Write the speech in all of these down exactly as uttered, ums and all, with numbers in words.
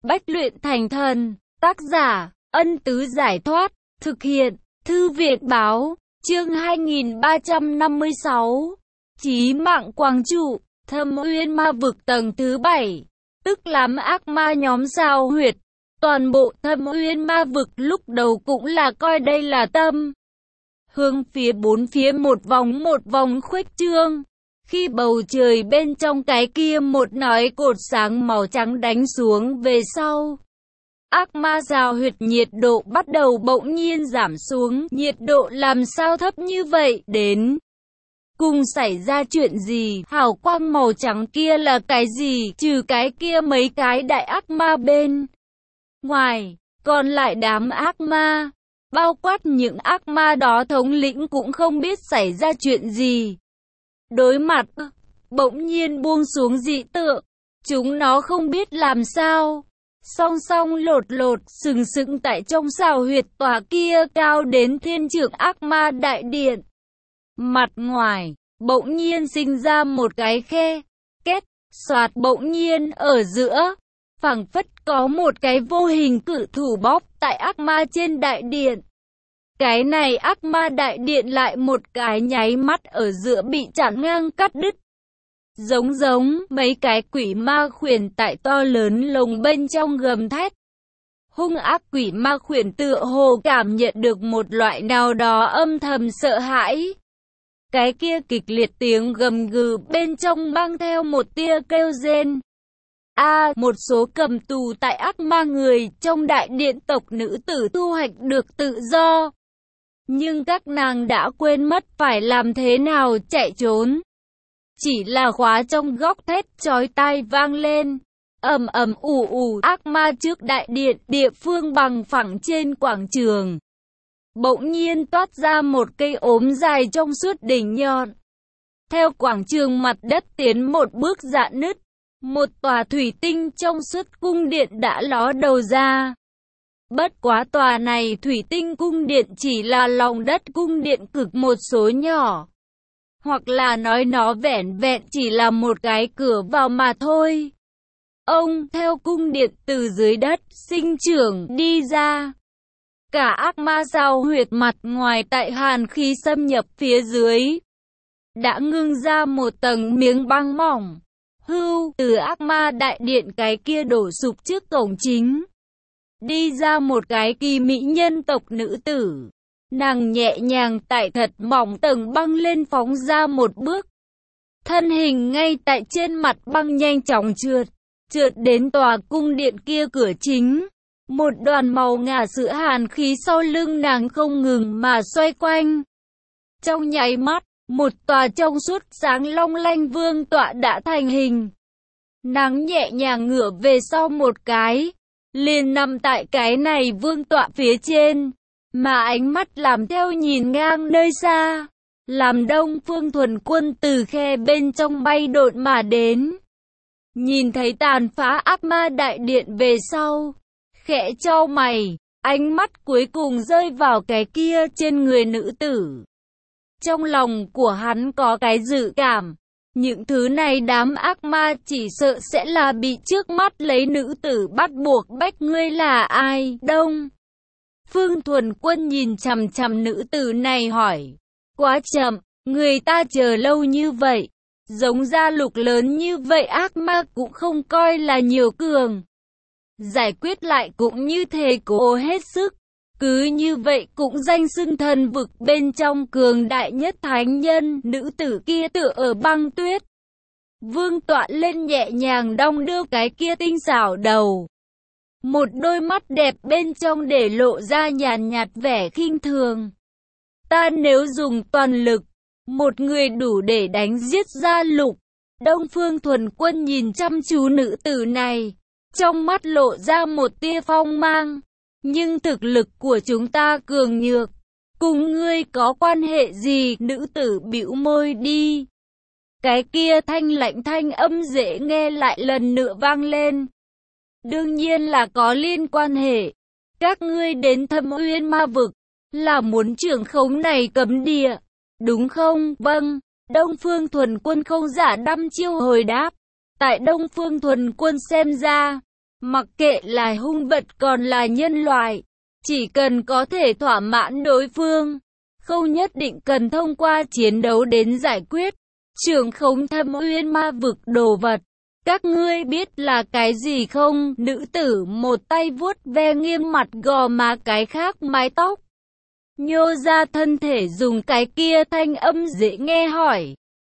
bách luyện thành thần. Tác giả, Ân Tứ Giải Thoát. Thực hiện, Thư Viện Báo. Chương hai nghìn ba trăm năm mươi sáu. Chí mạng quang trụ. Thâm Uyên Ma Vực tầng thứ bảy. Tức lắm ác ma nhóm Sao Huyệt. Toàn bộ Thâm Uyên Ma Vực lúc đầu cũng là coi đây là tâm. Hướng phía bốn phía một vòng một vòng khuếch trương. Khi bầu trời bên trong cái kia một nói cột sáng màu trắng đánh xuống về sau, ác ma Sao Huyệt nhiệt độ bắt đầu bỗng nhiên giảm xuống. Nhiệt độ làm sao thấp như vậy? Đến cùng xảy ra chuyện gì? Hào quang màu trắng kia là cái gì? Trừ cái kia mấy cái đại ác ma bên ngoài, còn lại đám ác ma, bao quát những ác ma đó thống lĩnh cũng không biết xảy ra chuyện gì. Đối mặt bỗng nhiên buông xuống dị tượng, chúng nó không biết làm sao, song song lột lột sừng sững tại trong Sao Huyệt tòa kia cao đến thiên trượng ác ma đại điện. Mặt ngoài bỗng nhiên sinh ra một cái khe, két, xoạt bỗng nhiên ở giữa, phảng phất có một cái vô hình cự thủ bóp tại ác ma trên đại điện. Cái này ác ma đại điện lại một cái nháy mắt ở giữa bị chặn ngang cắt đứt. Giống giống mấy cái quỷ ma khuyển tại to lớn lồng bên trong gầm thét. Hung ác quỷ ma khuyển tựa hồ cảm nhận được một loại nào đó âm thầm sợ hãi. Cái kia kịch liệt tiếng gầm gừ bên trong mang theo một tia kêu rên. A, à, một số cầm tù tại ác ma người trong đại điện tộc nữ tử thu hoạch được tự do. Nhưng các nàng đã quên mất phải làm thế nào chạy trốn. Chỉ là khóa trong góc thét chói tai vang lên. Ầm ầm ù ù ác ma trước đại điện địa phương bằng phẳng trên quảng trường. Bỗng nhiên toát ra một cây ốm dài trong suốt đỉnh nhọn. Theo quảng trường mặt đất tiến một bước rạn nứt. Một tòa thủy tinh trong suốt cung điện đã ló đầu ra. Bất quá tòa này thủy tinh cung điện chỉ là lòng đất cung điện cực một số nhỏ. Hoặc là nói nó vẻn vẹn chỉ là một cái cửa vào mà thôi. Ông theo cung điện từ dưới đất sinh trưởng đi ra. Cả ác ma Sao Huyệt mặt ngoài tại hàn khí xâm nhập phía dưới đã ngưng ra một tầng miếng băng mỏng. Hưu, từ ác ma đại điện cái kia đổ sụp trước cổng chính. Đi ra một cái kỳ mỹ nhân tộc nữ tử. Nàng nhẹ nhàng tại thật mỏng tầng băng lên phóng ra một bước. Thân hình ngay tại trên mặt băng nhanh chóng trượt. Trượt đến tòa cung điện kia cửa chính. Một đoàn màu ngà sữa hàn khí sau lưng nàng không ngừng mà xoay quanh. Trong nháy mắt, một tòa trong suốt sáng long lanh vương tọa đã thành hình. Nàng nhẹ nhàng ngửa về sau một cái, liền nằm tại cái này vương tọa phía trên, mà ánh mắt làm theo nhìn ngang nơi xa. Làm Đông Phương Thuần Quân từ khe bên trong bay độn mà đến. Nhìn thấy tàn phá ác ma đại điện về sau, khẽ chau mày, ánh mắt cuối cùng rơi vào cái kia trên người nữ tử. Trong lòng của hắn có cái dự cảm, những thứ này đám ác ma chỉ sợ sẽ là bị trước mắt lấy nữ tử bắt buộc bách. Ngươi là ai? Đông Phương Thuần Quân nhìn chằm chằm nữ tử này hỏi. Quá chậm, người ta chờ lâu như vậy, giống gia lục lớn như vậy ác ma cũng không coi là nhiều cường. Giải quyết lại cũng như thế cố hết sức. Cứ như vậy cũng danh xưng thần vực bên trong cường đại nhất thánh nhân. Nữ tử kia tựa ở băng tuyết, vương tọa lên nhẹ nhàng đong đưa cái kia tinh xảo đầu. Một đôi mắt đẹp bên trong để lộ ra nhàn nhạt vẻ khinh thường. Ta nếu dùng toàn lực, một người đủ để đánh giết gia lục. Đông Phương Thuần Quân nhìn chăm chú nữ tử này, trong mắt lộ ra một tia phong mang. Nhưng thực lực của chúng ta cường nhược, cùng ngươi có quan hệ gì? Nữ tử bĩu môi đi. Cái kia thanh lạnh thanh âm dễ nghe lại lần nữa vang lên. Đương nhiên là có liên quan hệ. Các ngươi đến Thâm Uyên Ma Vực là muốn trưởng khống này cấm địa, đúng không? Vâng. Đông Phương Thuần Quân không giả đăm chiêu hồi đáp. Tại Đông Phương Thuần Quân xem ra, Mặc kệ là hung vật còn là nhân loại, chỉ cần có thể thỏa mãn đối phương, không nhất định cần thông qua chiến đấu đến giải quyết. Trưởng khống Thâm Uyên Ma vực đồ vật, các ngươi biết là cái gì không? Nữ tử một tay vuốt ve nghiêm mặt gò má, cái khác mái tóc nhô ra thân thể, dùng cái kia thanh âm dễ nghe hỏi.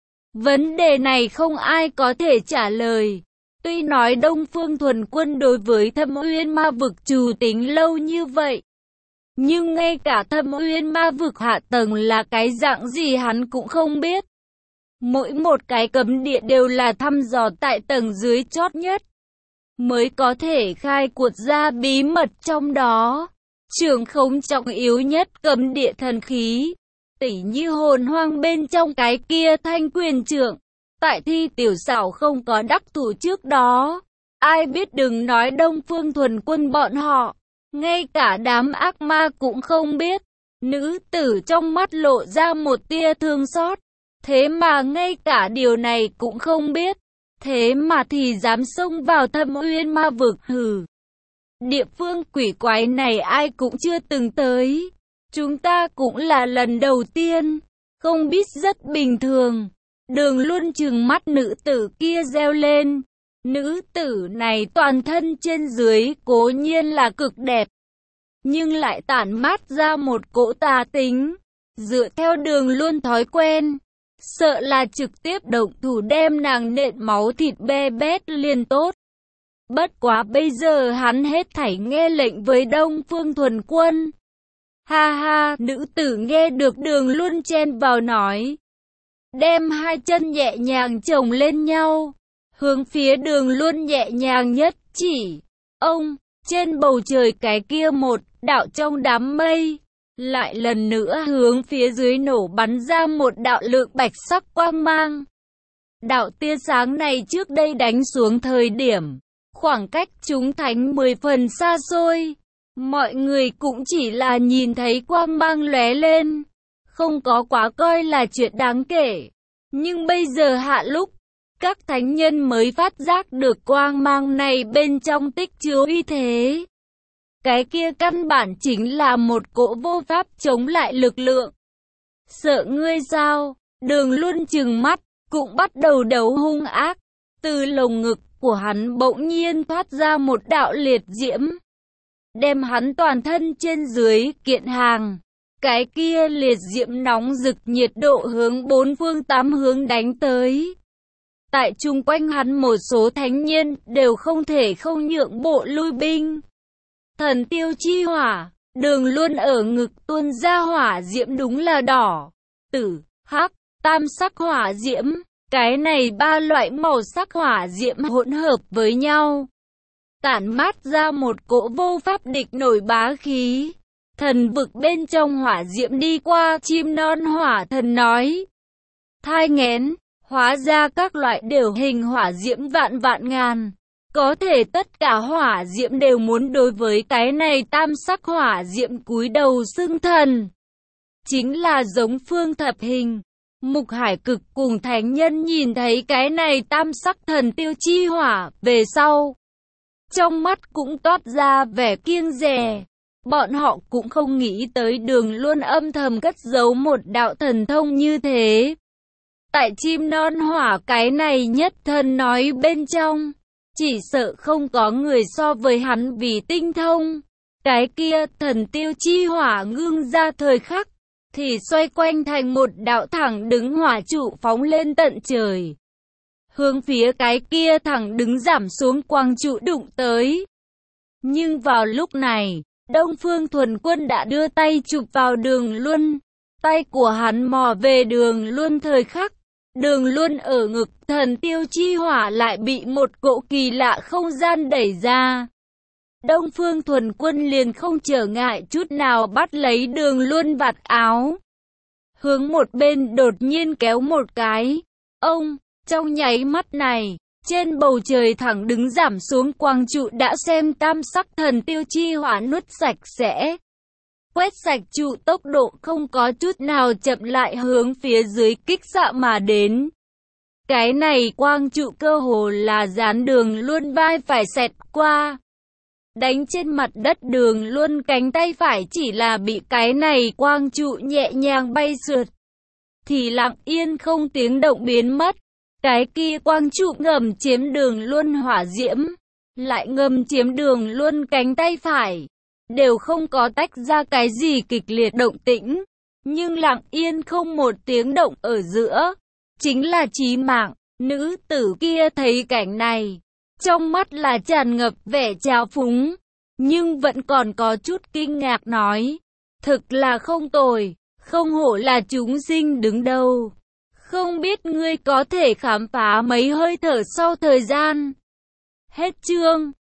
Vấn đề này không ai có thể trả lời. Tuy nói Đông Phương Thuần Quân đối với Thâm Uyên Ma vực trù tính lâu như vậy, nhưng ngay cả Thâm Uyên Ma vực hạ tầng là cái dạng gì hắn cũng không biết. Mỗi một cái cấm địa đều là thăm dò tại tầng dưới chót nhất, mới có thể khai quật ra bí mật trong đó. Trưởng khống trọng yếu nhất cấm địa thần khí, tỉ như hồn hoang bên trong cái kia thanh quyền trượng. Tại Thi Tiểu Xảo không có đắc thủ trước đó, ai biết đừng nói Đông Phương Thuần Quân bọn họ, ngay cả đám ác ma cũng không biết. Nữ tử trong mắt lộ ra một tia thương xót. Thế mà ngay cả điều này cũng không biết, thế mà thì dám xông vào Thâm Uyên Ma vực. Hừ, địa phương quỷ quái này ai cũng chưa từng tới, chúng ta cũng là lần đầu tiên, không biết rất bình thường. Đường Luân trừng mắt nữ tử kia reo lên. Nữ tử này toàn thân trên dưới cố nhiên là cực đẹp, nhưng lại tản mát ra một cỗ tà tính. Dựa theo Đường Luân thói quen, sợ là trực tiếp động thủ đem nàng nện máu thịt be bét liền tốt. Bất quá bây giờ hắn hết thảy nghe lệnh với Đông Phương Thuần Quân. Ha ha, nữ tử nghe được Đường Luân chen vào nói, đem hai chân nhẹ nhàng chồng lên nhau, hướng phía Đường Luân nhẹ nhàng nhất chỉ. Ông, trên bầu trời cái kia một đạo trong đám mây, lại lần nữa hướng phía dưới nổ bắn ra một đạo lượng bạch sắc quang mang. Đạo tia sáng này trước đây đánh xuống thời điểm, khoảng cách chúng thánh mười phần xa xôi. Mọi người cũng chỉ là nhìn thấy quang mang lóe lên, không có quá coi là chuyện đáng kể. Nhưng bây giờ hạ lúc, các thánh nhân mới phát giác được quang mang này bên trong tích chứa uy thế. Cái kia căn bản chính là một cỗ vô pháp chống lại lực lượng. Sợ ngươi sao? Đường Luân trừng mắt, cũng bắt đầu đấu hung ác. Từ lồng ngực của hắn bỗng nhiên thoát ra một đạo liệt diễm, đem hắn toàn thân trên dưới kiện hàng. Cái kia liệt diễm nóng rực nhiệt độ hướng bốn phương tám hướng đánh tới. Tại chung quanh hắn một số thánh nhân đều không thể không nhượng bộ lui binh. Thần tiêu chi hỏa, Đường Luân ở ngực tuôn ra hỏa diễm đúng là đỏ, tử, hắc, tam sắc hỏa diễm. Cái này ba loại màu sắc hỏa diễm hỗn hợp với nhau, tản mát ra một cỗ vô pháp địch nổi bá khí. Thần vực bên trong hỏa diễm đi qua, chim non hỏa thần nói. Thai nghén, hóa ra các loại đều hình hỏa diễm vạn vạn ngàn. Có thể tất cả hỏa diễm đều muốn đối với cái này tam sắc hỏa diễm cúi đầu xưng thần. Chính là giống Phương Thập Hình, Mục Hải Cực cùng thánh nhân nhìn thấy cái này tam sắc thần tiêu chi hỏa về sau, trong mắt cũng toát ra vẻ kiêng dè. Bọn họ cũng không nghĩ tới Đường Luân âm thầm cất giấu một đạo thần thông như thế. Tại chim non hỏa cái này nhất thần nói bên trong, chỉ sợ không có người so với hắn vì tinh thông. Cái kia thần tiêu chi hỏa ngưng ra thời khắc, thì xoay quanh thành một đạo thẳng đứng hỏa trụ phóng lên tận trời, hướng phía cái kia thẳng đứng giảm xuống quang trụ đụng tới. Nhưng vào lúc này, Đông Phương Thuần Quân đã đưa tay chụp vào Đường Luân. Tay của hắn mò về Đường Luân thời khắc, Đường Luân ở ngực thần tiêu chi hỏa lại bị một cỗ kỳ lạ không gian đẩy ra. Đông Phương Thuần Quân liền không trở ngại chút nào bắt lấy Đường Luân vạt áo, hướng một bên đột nhiên kéo một cái. Ông, trong nháy mắt này, trên bầu trời thẳng đứng giảm xuống quang trụ đã xem tam sắc thần tiêu chi hỏa nuốt sạch sẽ. Quét sạch trụ, tốc độ không có chút nào chậm lại hướng phía dưới kích xạ mà đến. Cái này quang trụ cơ hồ là dán đường luôn vai phải xẹt qua. Đánh trên mặt đất đường luôn cánh tay phải chỉ là bị cái này quang trụ nhẹ nhàng bay sượt. Thì lặng yên không tiếng động biến mất. Cái kia quang trụ ngầm chiếm đường luôn hỏa diễm. Lại ngầm chiếm đường luôn cánh tay phải. Đều không có tách ra cái gì kịch liệt động tĩnh. Nhưng lặng yên không một tiếng động ở giữa. Chính là chí mạng. Nữ tử kia thấy cảnh này. Trong mắt là tràn ngập vẻ trào phúng. Nhưng vẫn còn có chút kinh ngạc nói. Thực là không tồi. Không hổ là chúng sinh đứng đầu. Không biết ngươi có thể khám phá mấy hơi thở sau thời gian. Hết chương.